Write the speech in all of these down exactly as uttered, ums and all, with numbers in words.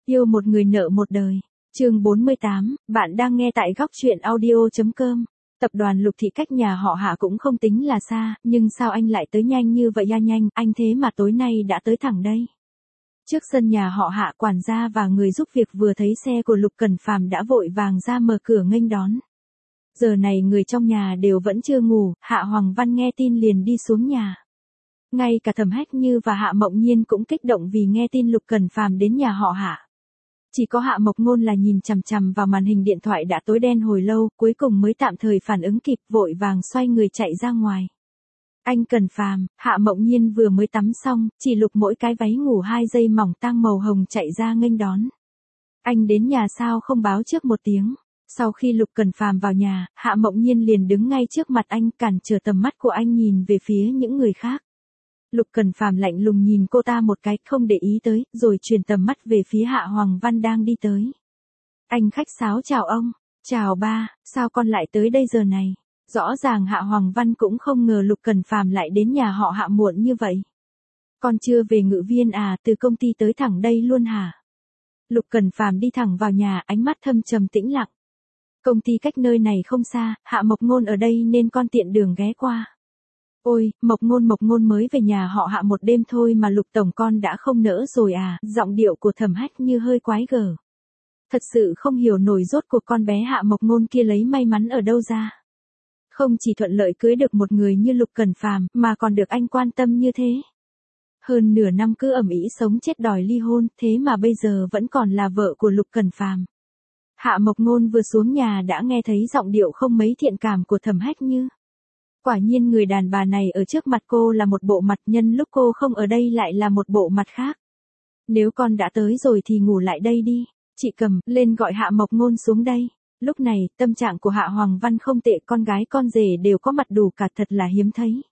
Yêu một người nợ một đời. Chương bốn mươi tám, bạn đang nghe tại góc truyện audio.com. Tập đoàn Lục Thị cách nhà họ Hạ cũng không tính là xa, nhưng sao anh lại tới nhanh như vậy? Ya nhanh, anh thế mà tối nay đã tới thẳng đây. Trước sân nhà họ Hạ, quản gia và người giúp việc vừa thấy xe của Lục Cẩn Phàm đã vội vàng ra mở cửa nghênh đón. Giờ này người trong nhà đều vẫn chưa ngủ, Hạ Hoàng Văn nghe tin liền đi xuống nhà. Ngay cả Thẩm Hách Như và Hạ Mộng Nhiên cũng kích động vì nghe tin Lục Cẩn Phàm đến nhà họ Hạ. Chỉ có Hạ Mộc Ngôn là nhìn chằm chằm vào màn hình điện thoại đã tối đen hồi lâu, cuối cùng mới tạm thời phản ứng kịp, vội vàng xoay người chạy ra ngoài. Anh Cẩn Phàm, Hạ Mộng Nhiên vừa mới tắm xong, chỉ lục mỗi cái váy ngủ hai dây mỏng tang màu hồng chạy ra nghênh đón. Anh đến nhà sao không báo trước một tiếng? Sau khi Lục Cẩn Phàm vào nhà, Hạ Mộng Nhiên liền đứng ngay trước mặt anh, cản trở tầm mắt của anh nhìn về phía những người khác. Lục Cẩn Phàm lạnh lùng nhìn cô ta một cái, không để ý tới, rồi chuyển tầm mắt về phía Hạ Hoàng Văn đang đi tới. Anh khách sáo chào ông. Chào ba, sao con lại tới đây giờ này? Rõ ràng Hạ Hoàng Văn cũng không ngờ Lục Cẩn Phàm lại đến nhà họ Hạ muộn như vậy. Con chưa về Ngự Viên à, từ công ty tới thẳng đây luôn hả? Lục Cẩn Phàm đi thẳng vào nhà, ánh mắt thâm trầm tĩnh lặng. Công ty cách nơi này không xa, Hạ Mộc Ngôn ở đây nên con tiện đường ghé qua. Ôi, Mộc Ngôn Mộc Ngôn mới về nhà họ Hạ một đêm thôi mà Lục tổng con đã không nỡ rồi à? Giọng điệu của Thẩm Hách Như hơi quái gở. Thật sự không hiểu nổi rốt cuộc con bé Hạ Mộc Ngôn kia lấy may mắn ở đâu ra. Không chỉ thuận lợi cưới được một người như Lục Cẩn Phàm, mà còn được anh quan tâm như thế. Hơn nửa năm cứ ầm ĩ sống chết đòi ly hôn, thế mà bây giờ vẫn còn là vợ của Lục Cẩn Phàm. Hạ Mộc Ngôn vừa xuống nhà đã nghe thấy giọng điệu không mấy thiện cảm của Thẩm Hách Như. Quả nhiên người đàn bà này ở trước mặt cô là một bộ mặt, nhân lúc cô không ở đây lại là một bộ mặt khác. Nếu con đã tới rồi thì ngủ lại đây đi. Chị Cầm, lên gọi Hạ Mộc Ngôn xuống đây. Lúc này, tâm trạng của Hạ Hoàng Văn không tệ, con gái con rể đều có mặt đủ cả, thật là hiếm thấy.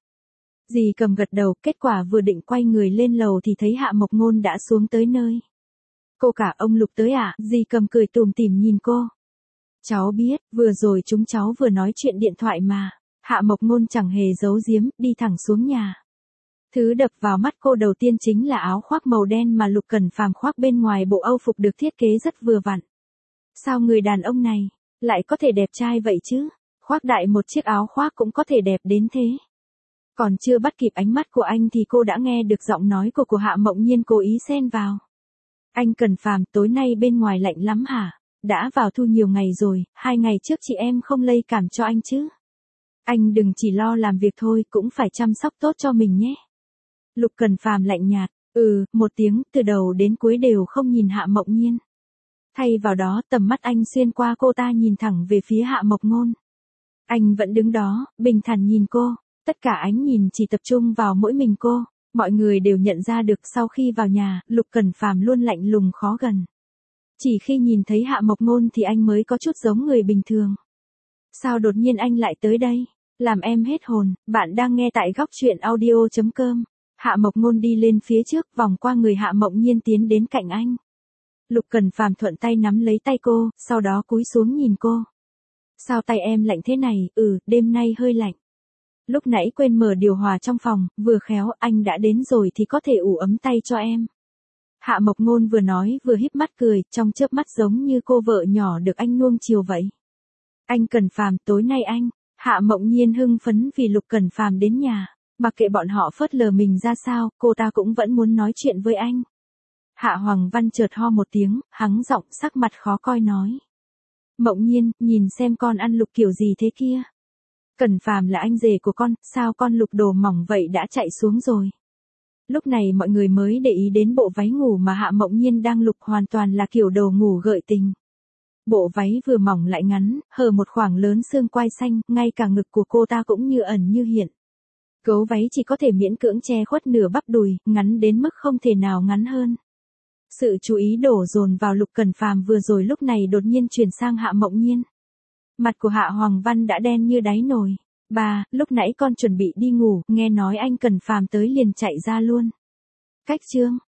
Dì Cầm gật đầu, kết quả vừa định quay người lên lầu thì thấy Hạ Mộc Ngôn đã xuống tới nơi. Cô cả ông Lục tới à? Dì Cầm cười tủm tỉm nhìn cô. Cháu biết, vừa rồi chúng cháu vừa nói chuyện điện thoại mà. Hạ Mộc Ngôn chẳng hề giấu giếm, đi thẳng xuống nhà. Thứ đập vào mắt cô đầu tiên chính là áo khoác màu đen mà Lục Cẩn Phàm khoác bên ngoài bộ âu phục được thiết kế rất vừa vặn. Sao người đàn ông này lại có thể đẹp trai vậy chứ? Khoác đại một chiếc áo khoác cũng có thể đẹp đến thế. Còn chưa bắt kịp ánh mắt của anh thì cô đã nghe được giọng nói của của Hạ Mộng Nhiên cố ý xen vào. Anh Cẩn Phàm, tối nay bên ngoài lạnh lắm hả? Đã vào thu nhiều ngày rồi, hai ngày trước chị em không lây cảm cho anh chứ? Anh đừng chỉ lo làm việc thôi, cũng phải chăm sóc tốt cho mình nhé. Lục Cẩn Phàm lạnh nhạt, ừ, một tiếng, từ đầu đến cuối đều không nhìn Hạ Mộng Nhiên. Thay vào đó, tầm mắt anh xuyên qua cô ta nhìn thẳng về phía Hạ Mộc Ngôn. Anh vẫn đứng đó, bình thản nhìn cô, tất cả ánh nhìn chỉ tập trung vào mỗi mình cô. Mọi người đều nhận ra được sau khi vào nhà, Lục Cẩn Phàm luôn lạnh lùng khó gần. Chỉ khi nhìn thấy Hạ Mộc Ngôn thì anh mới có chút giống người bình thường. Sao đột nhiên anh lại tới đây? Làm em hết hồn. Bạn đang nghe tại góc truyện audio.com. Hạ Mộc Ngôn đi lên phía trước, vòng qua người Hạ Mộng Nhiên tiến đến cạnh anh. Lục Cẩn Phàm thuận tay nắm lấy tay cô, sau đó cúi xuống nhìn cô. Sao tay em lạnh thế này? Ừ, đêm nay hơi lạnh. Lúc nãy quên mở điều hòa trong phòng, vừa khéo anh đã đến rồi thì có thể ủ ấm tay cho em. Hạ Mộc Ngôn vừa nói vừa híp mắt cười, trong chớp mắt giống như cô vợ nhỏ được anh nuông chiều vậy. Anh Cẩn Phàm, tối nay anh. Hạ Mộng Nhiên hưng phấn vì Lục Cẩn Phàm đến nhà. Mặc kệ bọn họ phớt lờ mình ra sao, cô ta cũng vẫn muốn nói chuyện với anh. Hạ Hoàng Văn chợt ho một tiếng, hắng giọng, sắc mặt khó coi nói. Mộng Nhiên, nhìn xem con ăn lục kiểu gì thế kia. Cẩn Phàm là anh rể của con, sao con lục đồ mỏng vậy đã chạy xuống rồi. Lúc này mọi người mới để ý đến bộ váy ngủ mà Hạ Mộng Nhiên đang lục, hoàn toàn là kiểu đồ ngủ gợi tình. Bộ váy vừa mỏng lại ngắn, hở một khoảng lớn xương quai xanh, ngay cả ngực của cô ta cũng như ẩn như hiện. Gấu váy chỉ có thể miễn cưỡng che khuất nửa bắp đùi, ngắn đến mức không thể nào ngắn hơn. Sự chú ý đổ dồn vào Lục Cẩn Phàm vừa rồi lúc này đột nhiên chuyển sang Hạ Mộng Nhiên. Mặt của Hạ Hoàng Văn đã đen như đáy nồi. Bà, lúc nãy con chuẩn bị đi ngủ, nghe nói anh Cẩn Phàm tới liền chạy ra luôn. Cách chương,